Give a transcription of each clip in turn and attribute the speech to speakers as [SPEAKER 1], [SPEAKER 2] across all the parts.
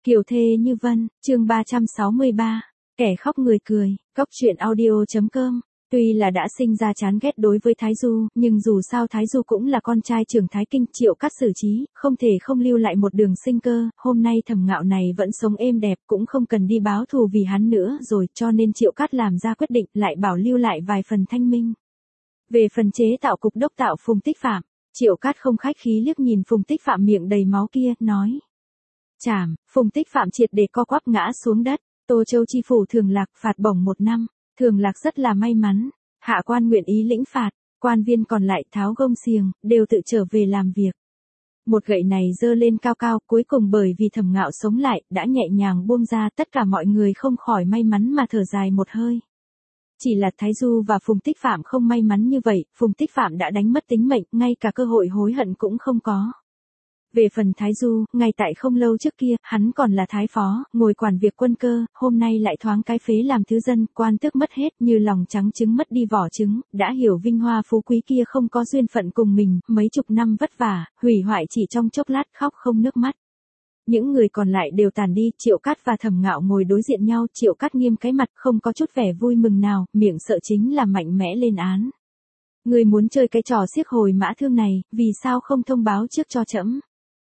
[SPEAKER 1] Kiều thê như vân, chương 363, kẻ khóc người cười, góc truyện audio.com. Tuy là đã sinh ra chán ghét đối với Thái Du, nhưng dù sao Thái Du cũng là con trai trưởng Thái Kinh, Triệu Cát xử trí, không thể không lưu lại một đường sinh cơ, hôm nay Thẩm Ngạo này vẫn sống êm đẹp, cũng không cần đi báo thù vì hắn nữa rồi, cho nên Triệu Cát làm ra quyết định lại bảo lưu lại vài phần thanh minh. Về phần chế tạo cục đốc tạo Phùng Tích Phạm, Triệu Cát không khách khí liếc nhìn Phùng Tích Phạm miệng đầy máu kia, nói. Chảm, Phùng Tích Phạm triệt để co quắp ngã xuống đất, Tô Châu chi phủ Thường Lạc phạt bổng 1 năm, Thường Lạc rất là may mắn, hạ quan nguyện ý lĩnh phạt, quan viên còn lại tháo gông xiềng, đều tự trở về làm việc. Một gậy này giơ lên cao cao, cuối cùng bởi vì Thẩm Ngạo sống lại, đã nhẹ nhàng buông ra, tất cả mọi người không khỏi may mắn mà thở dài một hơi. Chỉ là Thái Du và Phùng Tích Phạm không may mắn như vậy, Phùng Tích Phạm đã đánh mất tính mệnh, ngay cả cơ hội hối hận cũng không có. Về phần Thái Du, ngay tại không lâu trước kia, hắn còn là thái phó, ngồi quản việc quân cơ, hôm nay lại thoáng cái phế làm thứ dân, quan tước mất hết, như lòng trắng trứng mất đi vỏ trứng, đã hiểu vinh hoa phú quý kia không có duyên phận cùng mình, mấy chục năm vất vả, hủy hoại chỉ trong chốc lát, khóc không nước mắt. Những người còn lại đều tàn đi, Triệu Cát và Thẩm Ngạo ngồi đối diện nhau, Triệu Cát nghiêm cái mặt, không có chút vẻ vui mừng nào, miệng sợ chính là mạnh mẽ lên án. Người muốn chơi cái trò xiếc hồi mã thương này, vì sao không thông báo trước cho trẫm?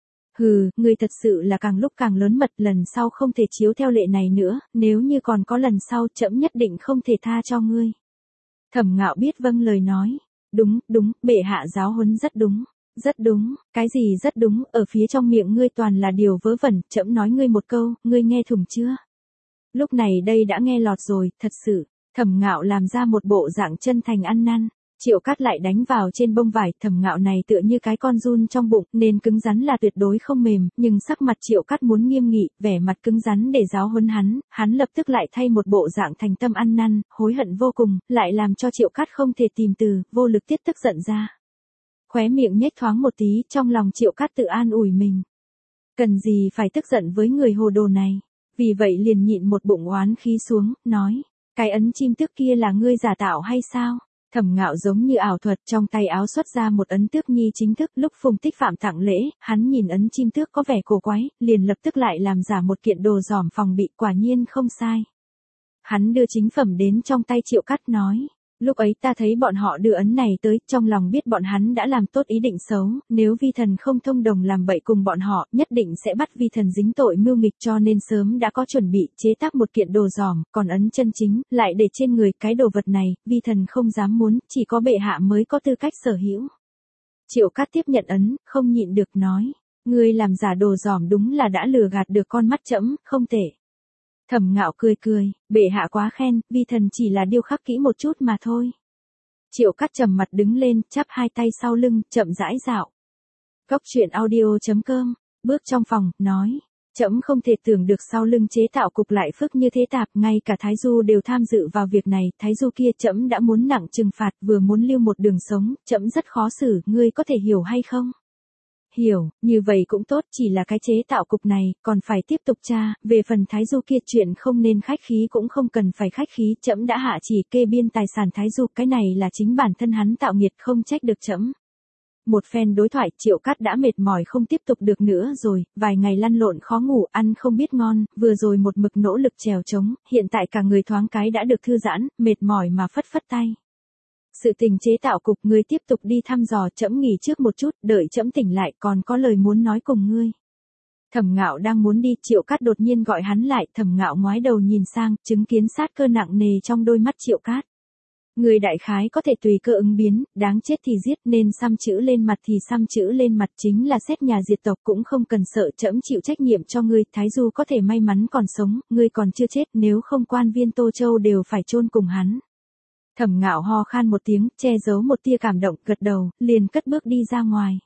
[SPEAKER 1] Hừ, ngươi thật sự là càng lúc càng lớn mật, lần sau không thể chiếu theo lệ này nữa, nếu như còn có lần sau trẫm nhất định không thể tha cho ngươi. Thẩm Ngạo biết vâng lời nói. Đúng, bệ hạ giáo huấn rất đúng. Rất đúng, cái gì rất đúng, ở phía trong miệng ngươi toàn là điều vớ vẩn, trẫm nói ngươi một câu, ngươi nghe thủng chưa? Lúc này đây đã nghe lọt rồi, thật sự. Thẩm Ngạo làm ra một bộ dạng chân thành ăn năn. Triệu Cát lại đánh vào trên bông vải, Thẩm Ngạo này tựa như cái con giun trong bụng, nên cứng rắn là tuyệt đối không mềm, nhưng sắc mặt Triệu Cát muốn nghiêm nghị, vẻ mặt cứng rắn để giáo huấn hắn lập tức lại thay một bộ dạng thành tâm ăn năn, hối hận vô cùng, lại làm cho Triệu Cát không thể tìm từ, vô lực tiết tức giận ra. Khóe miệng nhếch thoáng một tí, trong lòng Triệu Cát tự an ủi mình. Cần gì phải tức giận với người hồ đồ này, vì vậy liền nhịn một bụng oán khí xuống, nói, cái ấn chim tước kia là ngươi giả tạo hay sao? Thẩm Ngạo giống như ảo thuật, trong tay áo xuất ra một ấn tước nhi chính thức, lúc Phùng Tích Phạm tặng lễ, hắn nhìn ấn chim tước có vẻ cổ quái, liền lập tức lại làm giả một kiện đồ giỏm phòng bị, quả nhiên không sai. Hắn đưa chính phẩm đến trong tay Triệu Cát nói, lúc ấy ta thấy bọn họ đưa ấn này tới, trong lòng biết bọn hắn đã làm tốt ý định xấu, nếu vi thần không thông đồng làm bậy cùng bọn họ, nhất định sẽ bắt vi thần dính tội mưu nghịch, cho nên sớm đã có chuẩn bị chế tác một kiện đồ giỏm, còn ấn chân chính, lại để trên người, cái đồ vật này, vi thần không dám muốn, chỉ có bệ hạ mới có tư cách sở hữu. Triệu Cát tiếp nhận ấn, không nhịn được nói, ngươi làm giả đồ giỏm đúng là đã lừa gạt được con mắt trẫm, không tệ. Thẩm Ngạo cười, bệ hạ quá khen, vi thần chỉ là điêu khắc kỹ một chút mà thôi. Triệu Cát trầm mặt đứng lên, chắp hai tay sau lưng, chậm rãi dạo. Góc truyện audio.com, bước trong phòng, nói, trẫm không thể tưởng được sau lưng chế tạo cục lại phức như thế tạp, ngay cả Thái Du đều tham dự vào việc này, Thái Du kia trẫm đã muốn nặng trừng phạt, vừa muốn lưu một đường sống, trẫm rất khó xử, ngươi có thể hiểu hay không? Hiểu, như vậy cũng tốt, chỉ là cái chế tạo cục này, còn phải tiếp tục tra, về phần Thái Du kia chuyện không nên khách khí cũng không cần phải khách khí, trẫm đã hạ chỉ kê biên tài sản Thái Du, cái này là chính bản thân hắn tạo nghiệt, không trách được trẫm. Một phen đối thoại, Triệu Cát đã mệt mỏi không tiếp tục được nữa rồi, vài ngày lăn lộn khó ngủ, ăn không biết ngon, vừa rồi một mực nỗ lực trèo trống, hiện tại cả người thoáng cái đã được thư giãn, mệt mỏi mà phất phất tay. Sự tình chế tạo cục, ngươi tiếp tục đi thăm dò, trẫm nghỉ trước một chút, đợi trẫm tỉnh lại, còn có lời muốn nói cùng ngươi. Thẩm Ngạo đang muốn đi, Triệu Cát đột nhiên gọi hắn lại, Thẩm Ngạo ngoái đầu nhìn sang, chứng kiến sát cơ nặng nề trong đôi mắt Triệu Cát. Người đại khái có thể tùy cơ ứng biến, đáng chết thì giết, nên xăm chữ lên mặt thì xăm chữ lên mặt, chính là xét nhà diệt tộc cũng không cần sợ, trẫm chịu trách nhiệm cho ngươi, Thái Du có thể may mắn còn sống, ngươi còn chưa chết, nếu không quan viên Tô Châu đều phải chôn cùng hắn. Thẩm Ngạo ho khan một tiếng, che giấu một tia cảm động, gật đầu, liền cất bước đi ra ngoài.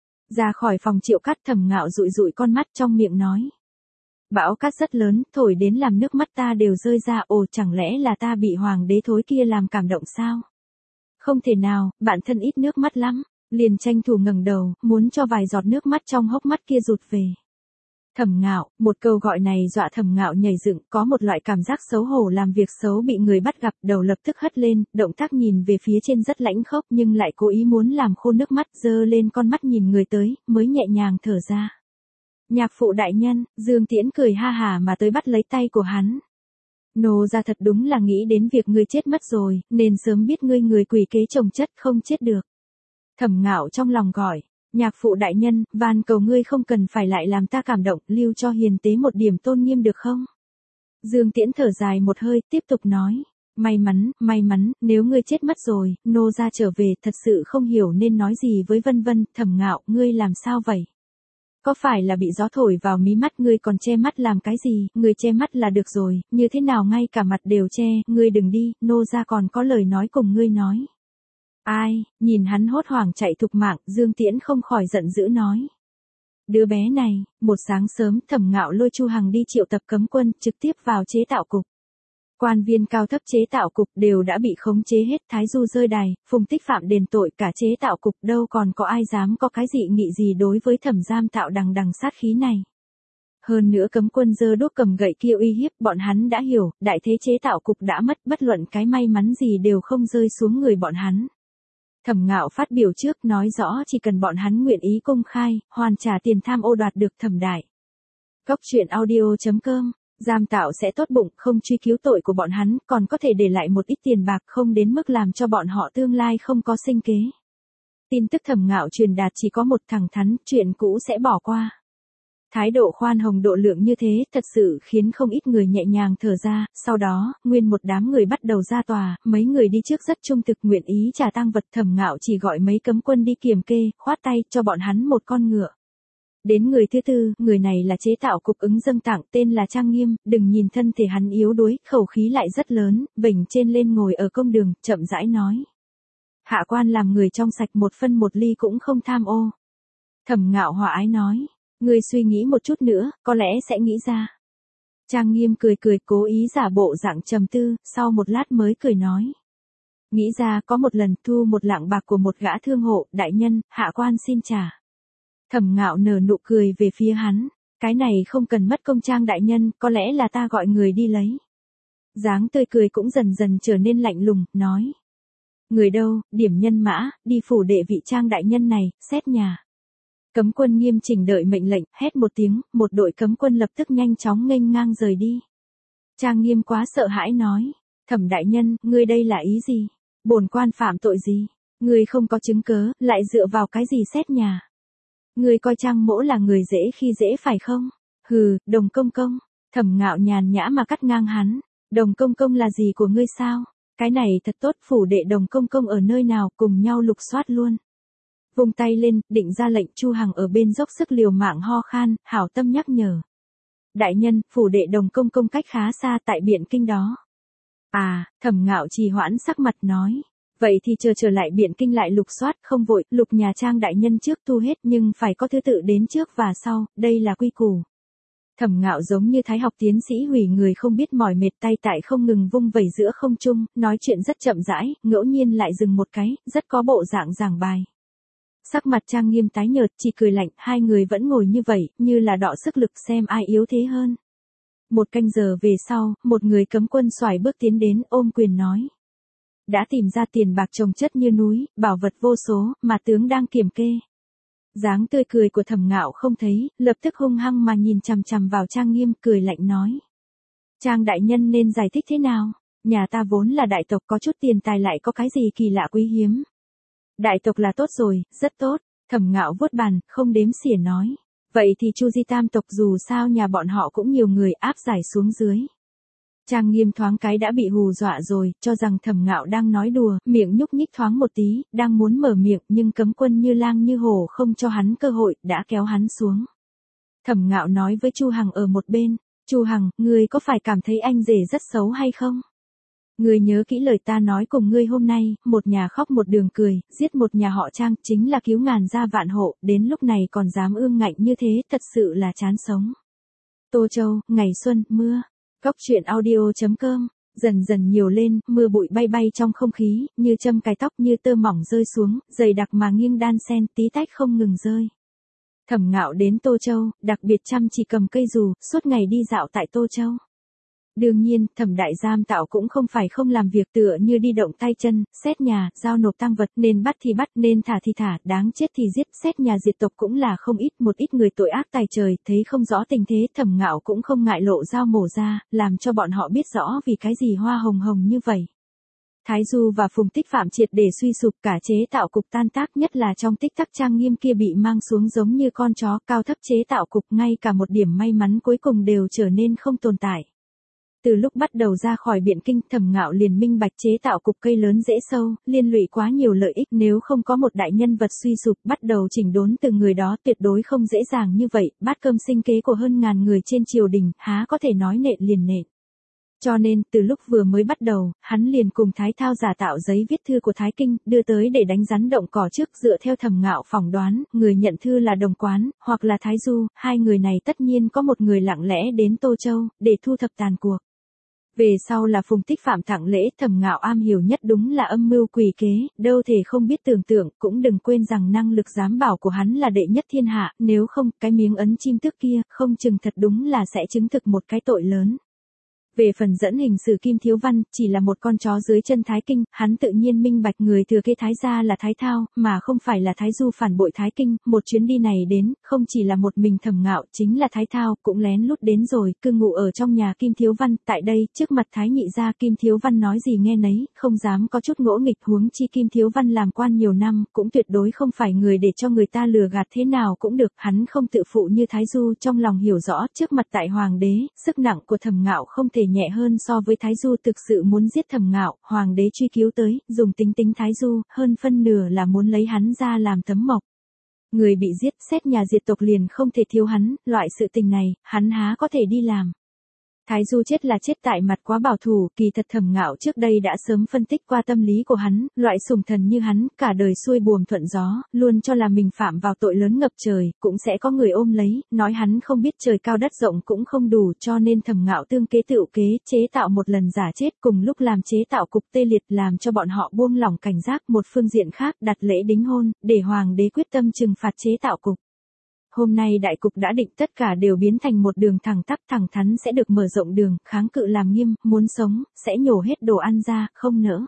[SPEAKER 1] Ra khỏi phòng Triệu Cát, Thẩm Ngạo dụi dụi con mắt, trong miệng nói. Bão cát rất lớn, thổi đến làm nước mắt ta đều rơi ra, ồ chẳng lẽ là ta bị hoàng đế thối kia làm cảm động sao? Không thể nào, bản thân ít nước mắt lắm, liền tranh thủ ngẩng đầu, muốn cho vài giọt nước mắt trong hốc mắt kia rụt về. Thẩm Ngạo, một câu gọi này dọa Thẩm Ngạo nhảy dựng, có một loại cảm giác xấu hổ làm việc xấu bị người bắt gặp, đầu lập tức hất lên, động tác nhìn về phía trên rất lãnh khốc nhưng lại cố ý muốn làm khô nước mắt, giơ lên con mắt nhìn người tới, mới nhẹ nhàng thở ra. Nhạc phụ đại nhân, Dương Tiễn cười ha hà mà tới bắt lấy tay của hắn. Nô gia thật đúng là nghĩ đến việc ngươi chết mất rồi, nên sớm biết ngươi người quỷ kế chồng chất không chết được. Thẩm Ngạo trong lòng gọi, nhạc phụ đại nhân, van cầu ngươi không cần phải lại làm ta cảm động, lưu cho hiền tế một điểm tôn nghiêm được không? Dương Tiễn thở dài một hơi, tiếp tục nói. May mắn, nếu ngươi chết mất rồi, nô gia trở về, thật sự không hiểu nên nói gì với Vân Vân. Thẩm Ngạo, ngươi làm sao vậy? Có phải là bị gió thổi vào mí mắt ngươi còn che mắt làm cái gì, ngươi che mắt là được rồi, như thế nào ngay cả mặt đều che, ngươi đừng đi, nô gia còn có lời nói cùng ngươi nói. Ai, nhìn hắn hốt hoảng chạy thục mạng, Dương Tiễn không khỏi giận dữ nói. Đứa bé này, một sáng sớm Thẩm Ngạo lôi Chu Hằng đi triệu tập cấm quân, trực tiếp vào chế tạo cục. Quan viên cao thấp chế tạo cục đều đã bị khống chế hết, Thái Du rơi đài, Phùng Tích Phạm đền tội, cả chế tạo cục đâu còn có ai dám có cái dị nghị gì đối với Thẩm Giam Tạo đằng đằng sát khí này. Hơn nữa cấm quân giơ đuốc cầm gậy kia uy hiếp, bọn hắn đã hiểu, đại thế chế tạo cục đã mất, bất luận cái may mắn gì đều không rơi xuống người bọn hắn. Thẩm Ngạo phát biểu trước nói rõ chỉ cần bọn hắn nguyện ý công khai, hoàn trả tiền tham ô đoạt được Thẩm Đại. Góc truyện audio.com, Giam Tạo sẽ tốt bụng không truy cứu tội của bọn hắn, còn có thể để lại một ít tiền bạc không đến mức làm cho bọn họ tương lai không có sinh kế. Tin tức Thẩm Ngạo truyền đạt chỉ có một, thẳng thắn, chuyện cũ sẽ bỏ qua. Thái độ khoan hồng độ lượng như thế thật sự khiến không ít người nhẹ nhàng thở ra, sau đó, nguyên một đám người bắt đầu ra tòa, mấy người đi trước rất trung thực nguyện ý trả tang vật. Thẩm Ngạo chỉ gọi mấy cấm quân đi kiểm kê, khoát tay cho bọn hắn một con ngựa. Đến người thứ tư, người này là chế tạo cục ứng dâng tặng, tên là Trang Nghiêm, đừng nhìn thân thể hắn yếu đuối, khẩu khí lại rất lớn, vểnh trên lên ngồi ở công đường, chậm rãi nói. Hạ quan làm người trong sạch, một phân một ly cũng không tham ô. Thẩm Ngạo hòa ái nói. Ngươi suy nghĩ một chút nữa, có lẽ sẽ nghĩ ra. Trang Nghiêm cười cố ý giả bộ dạng trầm tư, sau một lát mới cười nói. Nghĩ ra có một lần thu một lạng bạc của một gã thương hộ, đại nhân, hạ quan xin trả. Thẩm Ngạo nở nụ cười về phía hắn. Cái này không cần mất công, Trang đại nhân, có lẽ là ta gọi người đi lấy. Dáng tươi cười cũng dần dần trở nên lạnh lùng, nói. Người đâu, điểm nhân mã, đi phủ đệ vị Trang đại nhân này, xét nhà. Cấm quân nghiêm chỉnh đợi mệnh lệnh, hét một tiếng, một đội cấm quân lập tức nhanh chóng nghênh ngang rời đi. Trang Nghiêm quá sợ hãi nói, Thẩm đại nhân, ngươi đây là ý gì? Bổn quan phạm tội gì? Ngươi không có chứng cớ, lại dựa vào cái gì xét nhà? Ngươi coi Trang mỗ là người dễ khi dễ phải không? Hừ, Đồng công công. Thẩm Ngạo nhàn nhã mà cắt ngang hắn. Đồng công công là gì của ngươi sao? Cái này thật tốt, phủ đệ Đồng công công ở nơi nào, cùng nhau lục soát luôn. Vung tay lên, định ra lệnh. Chu Hằng ở bên dốc sức liều mạng ho khan, hảo tâm nhắc nhở. Đại nhân, phủ đệ Đồng công công cách khá xa, tại Biện Kinh đó. À, Thẩm Ngạo trì hoãn sắc mặt nói. Vậy thì chờ trở lại Biện Kinh lại lục soát, không vội, lục nhà Trang đại nhân trước thu hết, nhưng phải có thứ tự đến trước và sau, đây là quy củ. Thẩm Ngạo giống như thái học tiến sĩ hủy người không biết mỏi mệt, tay tại không ngừng vung vẩy giữa không trung, nói chuyện rất chậm rãi, ngẫu nhiên lại dừng một cái, rất có bộ dạng giảng bài. Sắc mặt Trang Nghiêm tái nhợt, chỉ cười lạnh, hai người vẫn ngồi như vậy, như là đọ sức lực xem ai yếu thế hơn. Một canh giờ về sau, một người cấm quân xoài bước tiến đến, ôm quyền nói. Đã tìm ra tiền bạc chồng chất như núi, bảo vật vô số, mà tướng đang kiểm kê. Dáng tươi cười của Thẩm Ngạo không thấy, lập tức hung hăng mà nhìn chằm chằm vào Trang Nghiêm, cười lạnh nói. Trang đại nhân nên giải thích thế nào? Nhà ta vốn là đại tộc, có chút tiền tài lại có cái gì kỳ lạ quý hiếm. Đại tộc là tốt rồi, rất tốt. Thẩm Ngạo vuốt bàn, không đếm xỉa nói. Vậy thì Chu Di tam tộc dù sao nhà bọn họ cũng nhiều người, áp giải xuống dưới. Trang Nghiêm thoáng cái đã bị hù dọa rồi, cho rằng Thẩm Ngạo đang nói đùa, miệng nhúc nhích thoáng một tí, đang muốn mở miệng, nhưng cấm quân như lang như hổ không cho hắn cơ hội, đã kéo hắn xuống. Thẩm Ngạo nói với Chu Hằng ở một bên, Chu Hằng, ngươi có phải cảm thấy anh rể rất xấu hay không? Ngươi nhớ kỹ lời ta nói cùng ngươi hôm nay, một nhà khóc một đường cười, giết một nhà họ Trang, chính là cứu ngàn gia vạn hộ, đến lúc này còn dám ương ngạnh như thế, thật sự là chán sống. Tô Châu, ngày xuân, mưa. Góc truyện audio.com, dần dần nhiều lên, mưa bụi bay bay trong không khí, như châm cài tóc, như tơ mỏng rơi xuống, dày đặc mà nghiêng đan sen, tí tách không ngừng rơi. Thẩm Ngạo đến Tô Châu, đặc biệt chăm chỉ cầm cây dù, suốt ngày đi dạo tại Tô Châu. Đương nhiên, Thẩm đại giám tạo cũng không phải không làm việc, tựa như đi động tay chân, xét nhà, giao nộp tang vật, nên bắt thì bắt, nên thả thì thả, đáng chết thì giết, xét nhà diệt tộc cũng là không ít, một ít người tội ác tài trời, thấy không rõ tình thế, Thẩm Ngạo cũng không ngại lộ dao mổ ra, làm cho bọn họ biết rõ vì cái gì hoa hồng hồng như vậy. Thái Du và Phùng Tích Phạm triệt để suy sụp, cả chế tạo cục tan tác, nhất là trong tích tắc trang nghiêm kia bị mang xuống giống như con chó, cao thấp chế tạo cục, ngay cả một điểm may mắn cuối cùng đều trở nên không tồn tại. Từ lúc bắt đầu ra khỏi Biện Kinh, Thẩm Ngạo liền minh bạch chế tạo cục cây lớn dễ sâu, liên lụy quá nhiều lợi ích, nếu không có một đại nhân vật suy sụp bắt đầu chỉnh đốn từng người đó tuyệt đối không dễ dàng như vậy, bát cơm sinh kế của hơn ngàn người trên triều đình, há có thể nói nện liền nện. Cho nên, từ lúc vừa mới bắt đầu, hắn liền cùng Thái Thao giả tạo giấy viết thư của Thái Kinh, đưa tới để đánh rắn động cỏ trước, dựa theo Thẩm Ngạo phỏng đoán, người nhận thư là Đồng Quán, hoặc là Thái Du, hai người này tất nhiên có một người lặng lẽ đến Tô Châu, để thu thập tàn cuộc. Về sau là Phùng Tích Phạm tặng lễ, Thẩm Ngạo am hiểu nhất đúng là âm mưu quỷ kế, đâu thể không biết tưởng tượng, cũng đừng quên rằng năng lực giám bảo của hắn là đệ nhất thiên hạ, nếu không, cái miếng ấn chim tước kia, không chừng thật đúng là sẽ chứng thực một cái tội lớn. Về phần dẫn hình sử Kim Thiếu Văn, chỉ là một con chó dưới chân Thái Kinh, hắn tự nhiên minh bạch người thừa kế Thái gia là Thái Thao, mà không phải là Thái Du phản bội Thái Kinh, một chuyến đi này đến, không chỉ là một mình Thẩm Ngạo, chính là Thái Thao, cũng lén lút đến rồi, cư ngụ ở trong nhà Kim Thiếu Văn, tại đây, trước mặt Thái nhị gia Kim Thiếu Văn nói gì nghe nấy, không dám có chút ngỗ nghịch, huống chi Kim Thiếu Văn làm quan nhiều năm, cũng tuyệt đối không phải người để cho người ta lừa gạt, thế nào cũng được, hắn không tự phụ như Thái Du, trong lòng hiểu rõ, trước mặt tại Hoàng đế, sức nặng của Thẩm Ngạo không thể nhẹ hơn so với Thái Du, thực sự muốn giết Thẩm Ngạo, Hoàng đế truy cứu tới, dùng tính Thái Du, hơn phân nửa là muốn lấy hắn ra làm tấm mộc. Người bị giết, xét nhà diệt tộc liền không thể thiếu hắn, loại sự tình này, hắn há có thể đi làm. Thái Du chết là chết tại mặt quá bảo thủ, kỳ thật Thẩm Ngạo trước đây đã sớm phân tích qua tâm lý của hắn, loại sủng thần như hắn, cả đời xuôi buồm thuận gió, luôn cho là mình phạm vào tội lớn ngập trời, cũng sẽ có người ôm lấy, nói hắn không biết trời cao đất rộng cũng không đủ, cho nên Thẩm Ngạo tương kế tựu kế, chế tạo một lần giả chết, cùng lúc làm chế tạo cục tê liệt, làm cho bọn họ buông lỏng cảnh giác. Một phương diện khác, đặt lễ đính hôn, để Hoàng đế quyết tâm trừng phạt chế tạo cục. Hôm nay đại cục đã định, tất cả đều biến thành một đường thẳng tắp, thẳng thắn sẽ được mở rộng đường, kháng cự làm nghiêm, muốn sống, sẽ nhổ hết đồ ăn ra, không nỡ.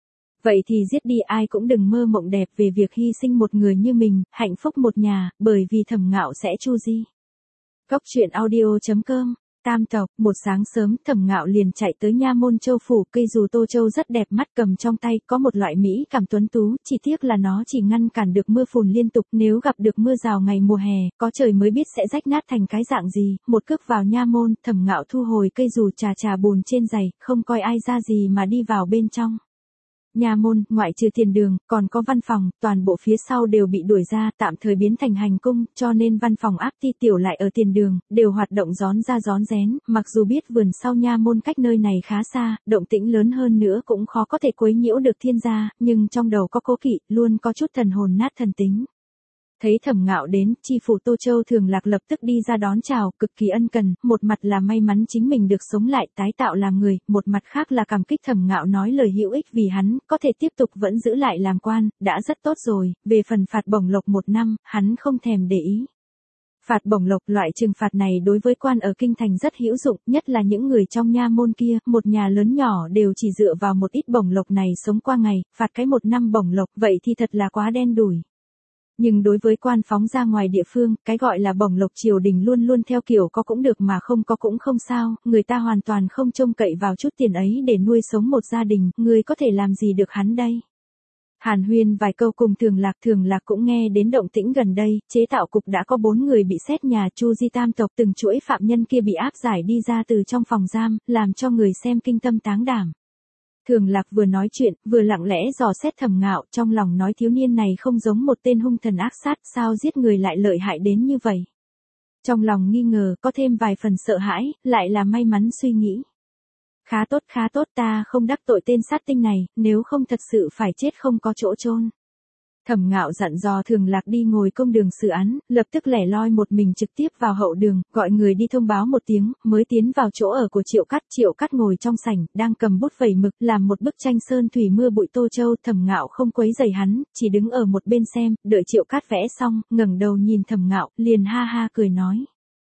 [SPEAKER 1] Vậy thì giết đi, ai cũng đừng mơ mộng đẹp về việc hy sinh một người như mình, hạnh phúc một nhà, bởi vì Thẩm Ngạo sẽ chu di. Góc truyện audio.com. Tam tộc, một sáng sớm, Thẩm Ngạo liền chạy tới Nha Môn Châu phủ, cây dù Tô Châu rất đẹp mắt, cầm trong tay, có một loại mỹ cảm tuấn tú, chỉ tiếc là nó chỉ ngăn cản được mưa phùn liên tục, nếu gặp được mưa rào ngày mùa hè, có trời mới biết sẽ rách nát thành cái dạng gì. Một cước vào Nha Môn, Thẩm Ngạo thu hồi cây dù, trà bùn trên giày, không coi ai ra gì mà đi vào bên trong. Nha Môn, ngoại trừ tiền đường, còn có văn phòng, toàn bộ phía sau đều bị đuổi ra, tạm thời biến thành hành cung, cho nên văn phòng áp ti tiểu lại ở tiền đường, đều hoạt động rón ra rón rén, mặc dù biết vườn sau Nha Môn cách nơi này khá xa, động tĩnh lớn hơn nữa cũng khó có thể quấy nhiễu được thiên gia, nhưng trong đầu có cố kỵ, luôn có chút thần hồn nát thần tính. Thấy Thẩm Ngạo đến, chi phủ Tô Châu Thường Lạc lập tức đi ra đón chào, cực kỳ ân cần, một mặt là may mắn chính mình được sống lại, tái tạo làm người, một mặt khác là cảm kích Thẩm Ngạo nói lời hữu ích vì hắn, có thể tiếp tục vẫn giữ lại làm quan, đã rất tốt rồi, về phần phạt bổng lộc 1 năm, hắn không thèm để ý. Phạt bổng lộc, loại trừng phạt này đối với quan ở kinh thành rất hữu dụng, nhất là những người trong nha môn kia, một nhà lớn nhỏ đều chỉ dựa vào một ít bổng lộc này sống qua ngày, phạt cái 1 năm bổng lộc, vậy thì thật là quá đen đủi. Nhưng đối với quan phóng ra ngoài địa phương, cái gọi là bổng lộc triều đình luôn luôn theo kiểu có cũng được mà không có cũng không sao, người ta hoàn toàn không trông cậy vào chút tiền ấy để nuôi sống một gia đình, người có thể làm gì được hắn đây. Hàn huyên vài câu cùng Thường Lạc cũng nghe đến động tĩnh gần đây, chế tạo cục đã có 4 người bị xét nhà, chu di tam tộc, từng chuỗi phạm nhân kia bị áp giải đi ra từ trong phòng giam, làm cho người xem kinh tâm táng đảm. Thường Lạc vừa nói chuyện, vừa lặng lẽ dò xét Thẩm Ngạo, trong lòng nói thiếu niên này không giống một tên hung thần ác sát, sao giết người lại lợi hại đến như vậy. Trong lòng nghi ngờ, có thêm vài phần sợ hãi, lại là may mắn suy nghĩ. Khá tốt, ta không đắc tội tên sát tinh này, nếu không thật sự phải chết không có chỗ chôn. Thẩm Ngạo dặn dò Thường Lạc đi ngồi công đường xử án, lập tức lẻ loi một mình trực tiếp vào hậu đường, gọi người đi thông báo một tiếng, mới tiến vào chỗ ở của Triệu Cắt ngồi trong sảnh, đang cầm bút vẩy mực, làm một bức tranh sơn thủy mưa bụi Tô Châu. Thẩm Ngạo không quấy rầy hắn, chỉ đứng ở một bên xem, đợi Triệu Cắt vẽ xong, ngẩng đầu nhìn Thẩm Ngạo, liền ha ha cười nói.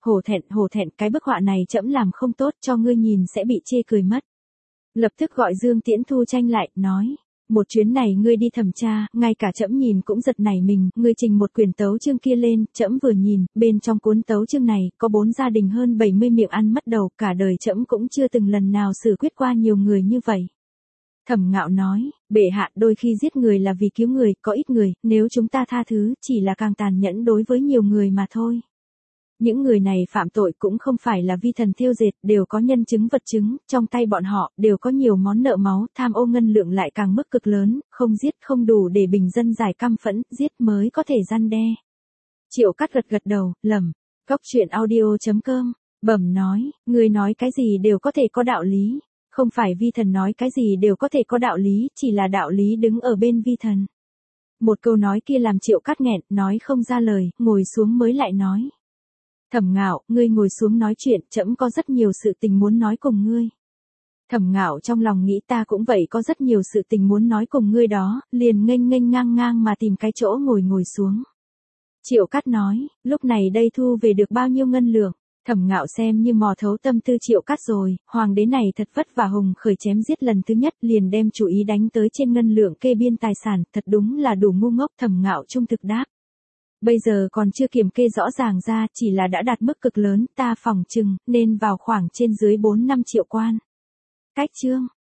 [SPEAKER 1] hổ thẹn, cái bức họa này trẫm làm không tốt, cho ngươi nhìn sẽ bị chê cười mất. Lập tức gọi Dương Tiễn Thu tranh lại, nói, một chuyến này ngươi đi thẩm tra, ngay cả trẫm nhìn cũng giật nảy mình, ngươi trình một quyển tấu chương kia lên, trẫm vừa nhìn, bên trong cuốn tấu chương này, có 4 gia đình hơn 70 miệng ăn mất đầu, cả đời trẫm cũng chưa từng lần nào xử quyết qua nhiều người như vậy. Thẩm Ngạo nói, bệ hạ, đôi khi giết người là vì cứu người, có ít người, nếu chúng ta tha thứ, chỉ là càng tàn nhẫn đối với nhiều người mà thôi. Những người này phạm tội cũng không phải là vi thần thiêu dệt, đều có nhân chứng vật chứng, trong tay bọn họ, đều có nhiều món nợ máu, tham ô ngân lượng lại càng mức cực lớn, không giết không đủ để bình dân giải căm phẫn, giết mới có thể răn đe. Triệu Cát gật đầu, lẩm, Góc truyện audio.com, bẩm nói, người nói cái gì đều có thể có đạo lý, không phải vi thần nói cái gì đều có thể có đạo lý, chỉ là đạo lý đứng ở bên vi thần. Một câu nói kia làm Triệu Cát nghẹn, nói không ra lời, ngồi xuống mới lại nói. Thẩm Ngạo, ngươi ngồi xuống nói chuyện, trẫm có rất nhiều sự tình muốn nói cùng ngươi. Thẩm Ngạo trong lòng nghĩ ta cũng vậy, có rất nhiều sự tình muốn nói cùng ngươi đó, liền nghênh ngang ngang mà tìm cái chỗ ngồi xuống. Triệu Cát nói, lúc này đây thu về được bao nhiêu ngân lượng? Thẩm Ngạo xem như mò thấu tâm tư Triệu Cát rồi, hoàng đế này thật vất vả hùng khởi chém giết lần thứ nhất, liền đem chủ ý đánh tới trên ngân lượng kê biên tài sản, thật đúng là đủ ngu ngốc. Thẩm Ngạo trung thực đáp. Bây giờ còn chưa kiểm kê rõ ràng ra, chỉ là đã đạt mức cực lớn, ta phỏng chừng, nên vào khoảng trên dưới 4-5 triệu quan. Cách chương.